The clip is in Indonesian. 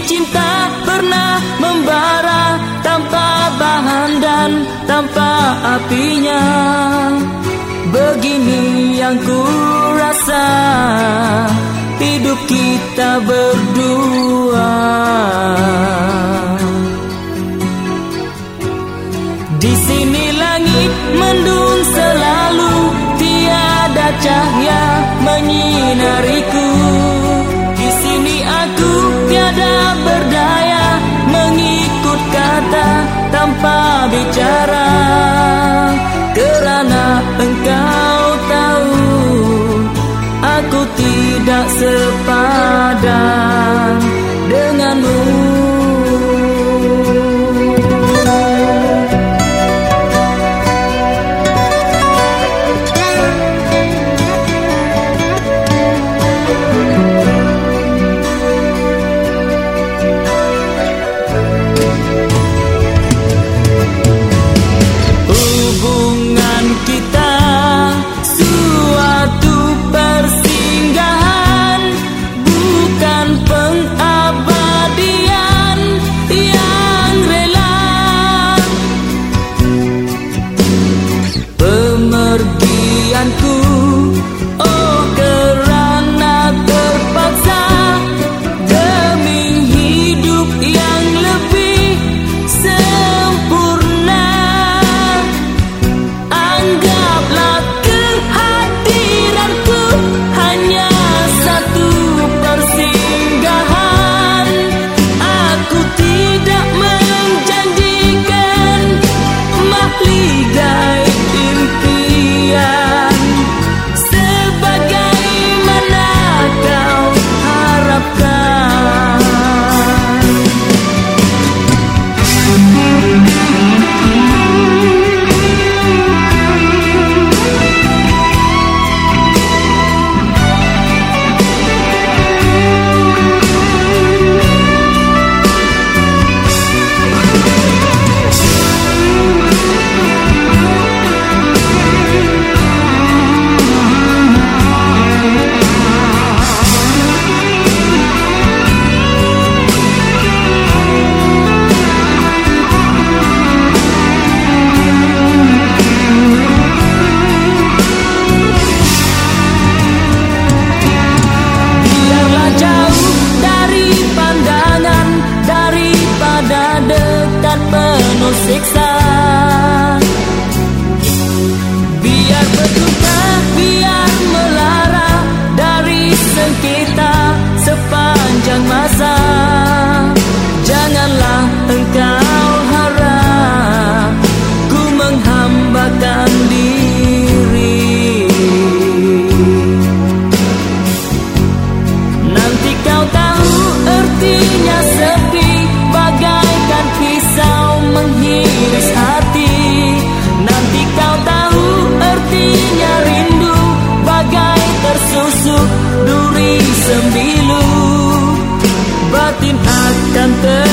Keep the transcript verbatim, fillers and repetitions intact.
cinta pernah membara tanpa bahan dan tanpa apinya. Begini yang ku rasa hidup kita berdua. Di sini langit mendung selalu, tiada cahaya menyinariku. Di sini aku tiada berdaya mengikut kata tanpa bicara. Kerana engkau tahu aku tidak sepadan denganmu. Oh kerana terpaksa demi hidup yang lebih sempurna. Anggaplah kehadiranku hanya satu persinggahan. Aku tidak menjanjikan mahligai impian. Siksa, biar berduka, biar melara dari sengketa sepanjang masa. Janganlah engkau harap ku menghambakan diri. Nanti kau tahu artinya sepi bagaikan pisau menghiris hati. Nanti kau tahu artinya rindu bagai tersusuk duri sembilu. Batin akan ter